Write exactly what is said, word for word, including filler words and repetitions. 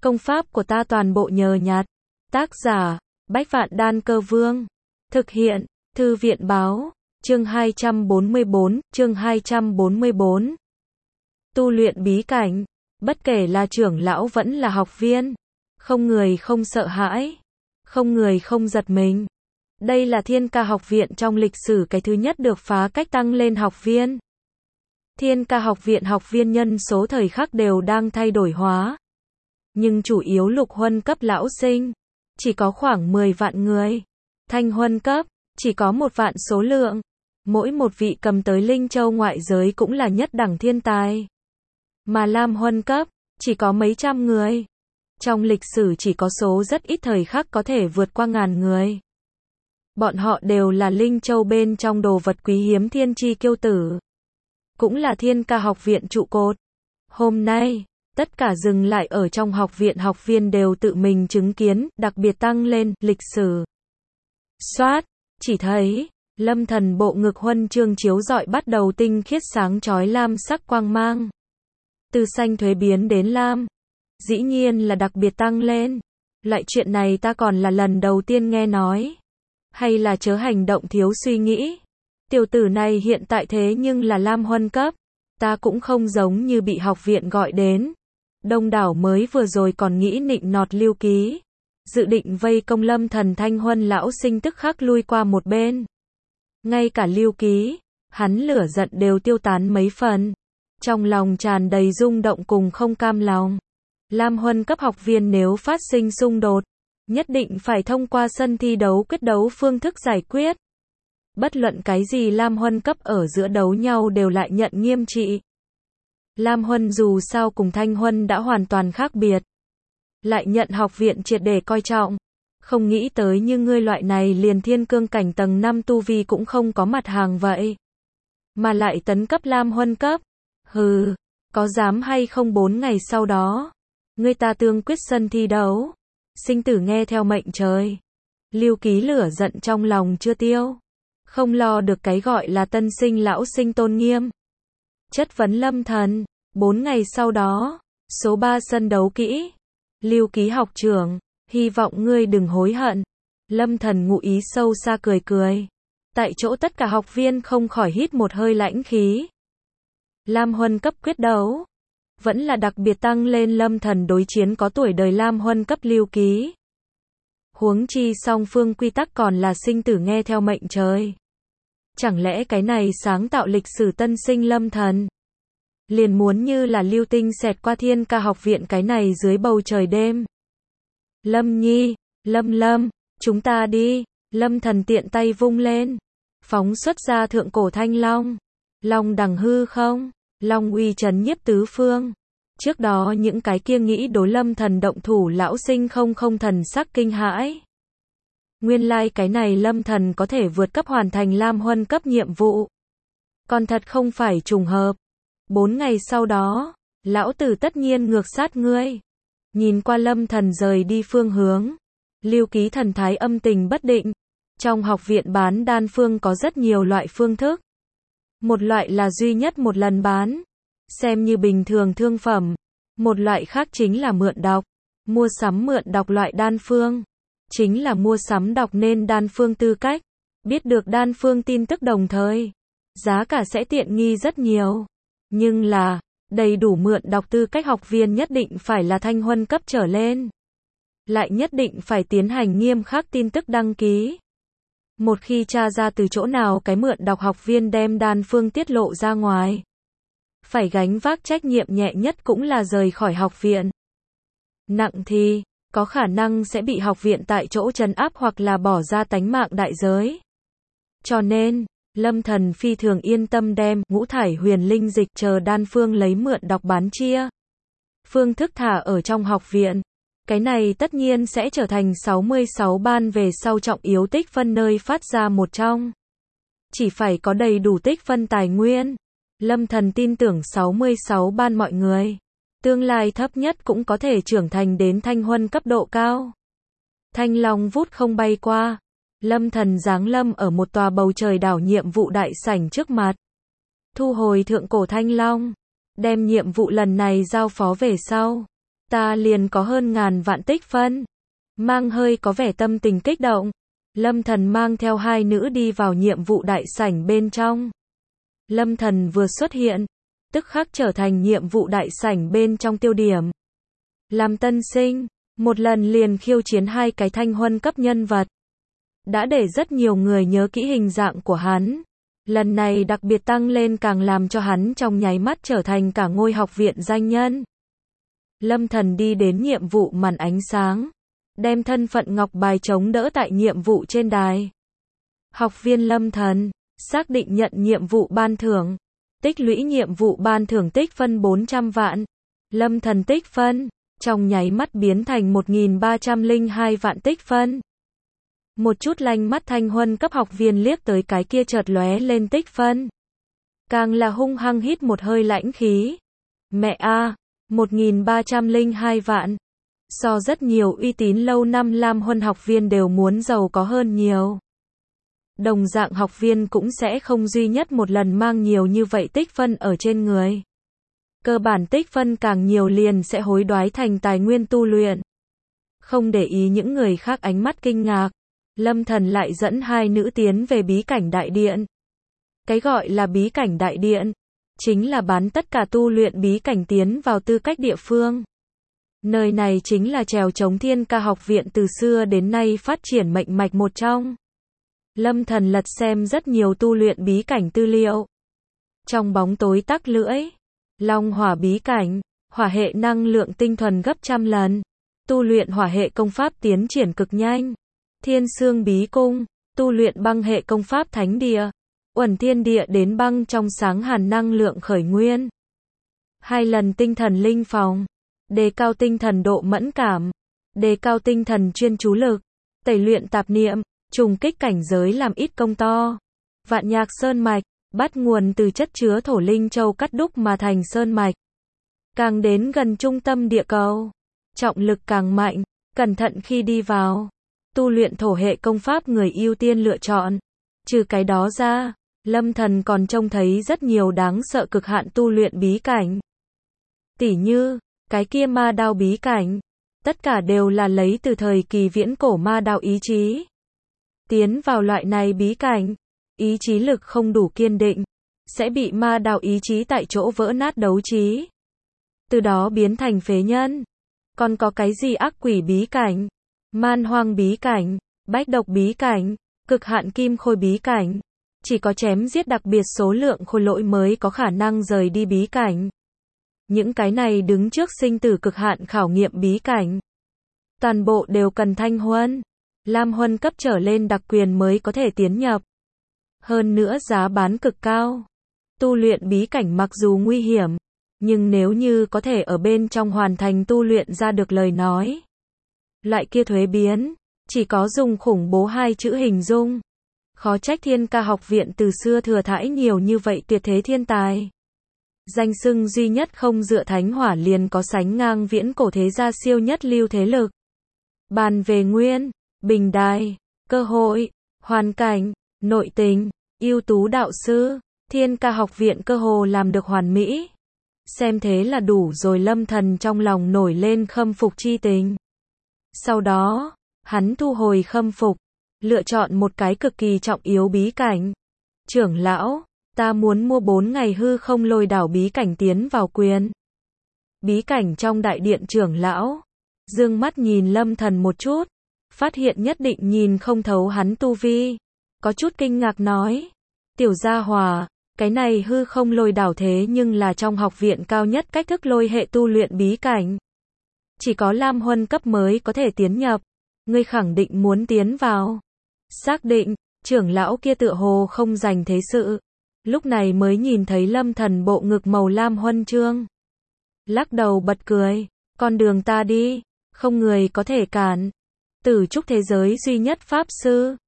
Công pháp của ta toàn bộ nhờ nhặt. Tác giả, Bách Vạn Đan Cơ Vương. Thực hiện, Thư viện Báo. Chương hai trăm bốn mươi bốn, chương hai trăm bốn mươi bốn. Tu luyện bí cảnh. Bất kể là trưởng lão vẫn là học viên. Không người không sợ hãi. Không người không giật mình. Đây là Thiên Ca học viện trong lịch sử cái thứ nhất được phá cách tăng lên học viên. Thiên Ca học viện học viên nhân số thời khắc đều đang thay đổi hóa. Nhưng chủ yếu lục huân cấp lão sinh. Chỉ có khoảng mười vạn người. Thanh huân cấp, chỉ có một vạn số lượng. Mỗi một vị cầm tới linh châu ngoại giới cũng là nhất đẳng thiên tài. Mà lam huân cấp, chỉ có mấy trăm người. Trong lịch sử chỉ có số rất ít thời khắc có thể vượt qua ngàn người. Bọn họ đều là linh châu bên trong đồ vật quý hiếm thiên chi kiêu tử. Cũng là Thiên Ca học viện trụ cột. Hôm nay, tất cả dừng lại ở trong học viện học viên đều tự mình chứng kiến, đặc biệt tăng lên, lịch sử. Xoát, chỉ thấy, lâm thần bộ ngực huân chương chiếu rọi bắt đầu tinh khiết sáng chói lam sắc quang mang. Từ xanh thuế biến đến lam. Dĩ nhiên là đặc biệt tăng lên. Loại chuyện này ta còn là lần đầu tiên nghe nói. Hay là chớ hành động thiếu suy nghĩ. Tiểu tử này hiện tại thế nhưng là lam huân cấp. Ta cũng không giống như bị học viện gọi đến. Đông đảo mới vừa rồi còn nghĩ nịnh nọt Lưu Ký. Dự định vây công lâm thần thanh huân lão sinh tức khắc lui qua một bên. Ngay cả Lưu Ký, hắn lửa giận đều tiêu tán mấy phần. Trong lòng tràn đầy rung động cùng không cam lòng. Lam huân cấp học viên nếu phát sinh xung đột, nhất định phải thông qua sân thi đấu quyết đấu phương thức giải quyết. Bất luận cái gì lam huân cấp ở giữa đấu nhau đều lại nhận nghiêm trị. Lam huân dù sao cùng thanh huân đã hoàn toàn khác biệt. Lại nhận học viện triệt để coi trọng. Không nghĩ tới như ngươi loại này liền thiên cương cảnh tầng năm tu vi cũng không có mặt hàng vậy. Mà lại tấn cấp lam huân cấp. Hừ, có dám hay không bốn ngày sau đó. Ngươi ta tương quyết sân thi đấu. Sinh tử nghe theo mệnh trời. Lưu Ký lửa giận trong lòng chưa tiêu. Không lo được cái gọi là tân sinh lão sinh tôn nghiêm. Chất vấn lâm thần. Bốn ngày sau đó. Số ba sân đấu kỹ. Lưu Ký học trưởng. Hy vọng ngươi đừng hối hận. Lâm thần ngụ ý sâu xa cười cười. Tại chỗ tất cả học viên không khỏi hít một hơi lãnh khí. Lam huân cấp quyết đấu. Vẫn là đặc biệt tăng lên lâm thần đối chiến có tuổi đời lam huân cấp Lưu Ký. Huống chi song phương quy tắc còn là sinh tử nghe theo mệnh trời. Chẳng lẽ cái này sáng tạo lịch sử tân sinh lâm thần. Liền muốn như là lưu tinh xẹt qua Thiên Ca học viện cái này dưới bầu trời đêm. Lâm Nhi, Lâm Lâm, chúng ta đi. Lâm thần tiện tay vung lên. Phóng xuất ra thượng cổ thanh long. Long đằng hư không. Long uy trấn nhiếp tứ phương. Trước đó những cái kia nghĩ đối lâm thần động thủ lão sinh không không thần sắc kinh hãi. Nguyên lai like cái này lâm thần có thể vượt cấp hoàn thành lam huân cấp nhiệm vụ. Còn thật không phải trùng hợp. Bốn ngày sau đó, lão tử tất nhiên ngược sát ngươi. Nhìn qua lâm thần rời đi phương hướng. Lưu Ký thần thái âm tình bất định. Trong học viện bán đan phương có rất nhiều loại phương thức. Một loại là duy nhất một lần bán. Xem như bình thường thương phẩm. Một loại khác chính là mượn đọc. Mua sắm mượn đọc loại đan phương. Chính là mua sắm đọc nên đan phương tư cách. Biết được đan phương tin tức đồng thời. Giá cả sẽ tiện nghi rất nhiều. Nhưng là, đầy đủ mượn đọc tư cách học viên nhất định phải là thanh huân cấp trở lên. Lại nhất định phải tiến hành nghiêm khắc tin tức đăng ký. Một khi tra ra từ chỗ nào cái mượn đọc học viên đem đan phương tiết lộ ra ngoài. Phải gánh vác trách nhiệm nhẹ nhất cũng là rời khỏi học viện. Nặng thì, có khả năng sẽ bị học viện tại chỗ trấn áp hoặc là bỏ ra tánh mạng đại giới. Cho nên, lâm thần phi thường yên tâm đem ngũ thải huyền linh dịch chờ đan phương lấy mượn đọc bán chia. Phương thức thả ở trong học viện. Cái này tất nhiên sẽ trở thành sáu mươi sáu ban về sau trọng yếu tích phân nơi phát ra một trong. Chỉ phải có đầy đủ tích phân tài nguyên. Lâm thần tin tưởng sáu mươi sáu ban mọi người. Tương lai thấp nhất cũng có thể trưởng thành đến thanh huân cấp độ cao. Thanh long vút không bay qua. Lâm thần giáng lâm ở một tòa bầu trời đảo nhiệm vụ đại sảnh trước mặt. Thu hồi thượng cổ thanh long. Đem nhiệm vụ lần này giao phó về sau. ta liền có hơn ngàn vạn tích phân. Mang hơi có vẻ tâm tình kích động, Lâm Thần mang theo hai nữ đi vào nhiệm vụ đại sảnh bên trong. Lâm Thần vừa xuất hiện, tức khắc trở thành nhiệm vụ đại sảnh bên trong tiêu điểm. Làm tân sinh, một lần liền khiêu chiến hai cái thanh huân cấp nhân vật. Đã để rất nhiều người nhớ kỹ hình dạng của hắn. Lần này đặc biệt tăng lên càng làm cho hắn trong nháy mắt trở thành cả ngôi học viện danh nhân. Lâm Thần đi đến nhiệm vụ màn ánh sáng, đem thân phận ngọc bài chống đỡ tại nhiệm vụ trên đài. Học viên Lâm Thần, xác định nhận nhiệm vụ ban thưởng, tích lũy nhiệm vụ ban thưởng tích phân bốn trăm vạn. Lâm Thần tích phân, trong nháy mắt biến thành một nghìn ba trăm lẻ hai vạn tích phân. Một chút lanh mắt thanh huân cấp học viên liếc tới cái kia chợt lóe lên tích phân. Càng là hung hăng hít một hơi lãnh khí. Mẹ a, một nghìn ba trăm lẻ hai vạn. So rất nhiều uy tín lâu năm lam huân học viên đều muốn giàu có hơn nhiều. Đồng dạng học viên cũng sẽ không duy nhất một lần mang nhiều như vậy tích phân ở trên người. Cơ bản tích phân càng nhiều liền sẽ hối đoái thành tài nguyên tu luyện. Không để ý những người khác ánh mắt kinh ngạc, Lâm Thần lại dẫn hai nữ tiến về bí cảnh đại điện. Cái gọi là bí cảnh đại điện, chính là bán tất cả tu luyện bí cảnh tiến vào tư cách địa phương. Nơi này chính là chèo chống Thiên Ca học viện từ xưa đến nay phát triển mệnh mạch một trong. Lâm Thần lật xem rất nhiều tu luyện bí cảnh tư liệu. Trong bóng tối tắc lưỡi, Long hỏa bí cảnh, hỏa hệ năng lượng tinh thuần gấp trăm lần. Tu luyện hỏa hệ công pháp tiến triển cực nhanh. Thiên Sương bí cung, tu luyện băng hệ công pháp thánh địa. Uẩn thiên địa đến băng trong sáng hàn năng lượng khởi nguyên. Hai lần tinh thần linh phòng, đề cao tinh thần độ mẫn cảm, đề cao tinh thần chuyên chú lực, tẩy luyện tạp niệm, trùng kích cảnh giới làm ít công to. Vạn Nhạc Sơn mạch, bắt nguồn từ chất chứa thổ linh châu cắt đúc mà thành sơn mạch. Càng đến gần trung tâm địa cầu, trọng lực càng mạnh, cẩn thận khi đi vào. Tu luyện thổ hệ công pháp người ưu tiên lựa chọn. Trừ cái đó ra, Lâm Thần còn trông thấy rất nhiều đáng sợ cực hạn tu luyện bí cảnh. Tỉ như, cái kia ma đao bí cảnh, tất cả đều là lấy từ thời kỳ viễn cổ ma đao ý chí. Tiến vào loại này bí cảnh, ý chí lực không đủ kiên định, sẽ bị ma đao ý chí tại chỗ vỡ nát đấu trí. Từ đó biến thành phế nhân. Còn có cái gì ác quỷ bí cảnh, man hoang bí cảnh, bách độc bí cảnh, cực hạn kim khôi bí cảnh. Chỉ có chém giết đặc biệt số lượng khôi lỗi mới có khả năng rời đi bí cảnh. Những cái này đứng trước sinh tử cực hạn khảo nghiệm bí cảnh. Toàn bộ đều cần thanh huân, lam huân cấp trở lên đặc quyền mới có thể tiến nhập. Hơn nữa giá bán cực cao. Tu luyện bí cảnh mặc dù nguy hiểm, nhưng nếu như có thể ở bên trong hoàn thành tu luyện ra được lời nói. Loại kia thuế biến, chỉ có dùng khủng bố hai chữ hình dung. Khó trách Thiên Ca học viện từ xưa thừa thãi nhiều như vậy tuyệt thế thiên tài. Danh xưng duy nhất không dựa thánh hỏa liền có sánh ngang viễn cổ thế gia siêu nhất lưu thế lực. Bàn về nguyên, bình đài, cơ hội, hoàn cảnh, nội tình, ưu tú đạo sư, Thiên Ca học viện cơ hồ làm được hoàn mỹ. Xem thế là đủ rồi. Lâm Thần trong lòng nổi lên khâm phục chi tình. Sau đó, hắn thu hồi khâm phục, lựa chọn một cái cực kỳ trọng yếu bí cảnh. Trưởng lão, ta muốn mua bốn ngày hư không lôi đảo bí cảnh tiến vào quyền. Bí cảnh trong đại điện trưởng lão, dương mắt nhìn Lâm Thần một chút, phát hiện nhất định nhìn không thấu hắn tu vi. Có chút kinh ngạc nói, tiểu gia hòa, cái này hư không lôi đảo thế nhưng là trong học viện cao nhất cách thức lôi hệ tu luyện bí cảnh. Chỉ có lam huân cấp mới có thể tiến nhập, ngươi khẳng định muốn tiến vào. Xác định, trưởng lão kia tựa hồ không dành thế sự. Lúc này mới nhìn thấy Lâm Thần bộ ngực màu lam huân chương. Lắc đầu bật cười, con đường ta đi, không người có thể cản. Tử trúc thế giới duy nhất pháp sư,